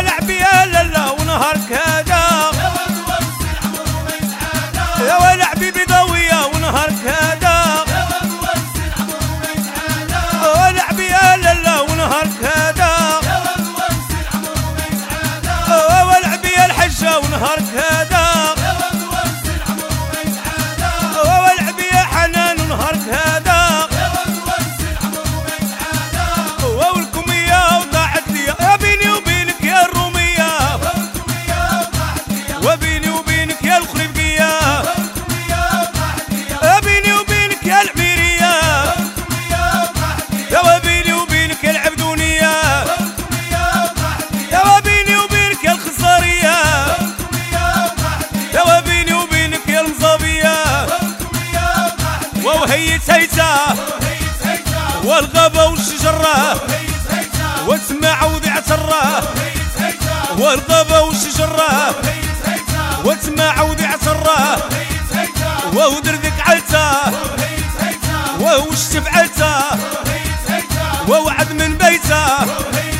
ولعبي يا لالا ونهارك هذا يا ولعبي بضوية ونهارك هذا ولعبي يا لالا ونهارك هذا ولعبي يا الحجة ونهارك هذا ولعبي يا حنان ونهارك هذا والكمية وضاعت لي يا بيني وبينك يا الرومية وبيني وبينك يا الخريبية يا بيني وبينك يا العميرية يا وبيني وبينك يا العبدونية يا وبيني وبينك يا الخزارية يا وبيني وبينك يا المصابية وهيت هيتا والغابة والشجرة وتسمع وضع تراه والغابة والشجرة وتسمع وضع تراه وهو دردك عالته وهو الشتف عالته وهو عد من بيته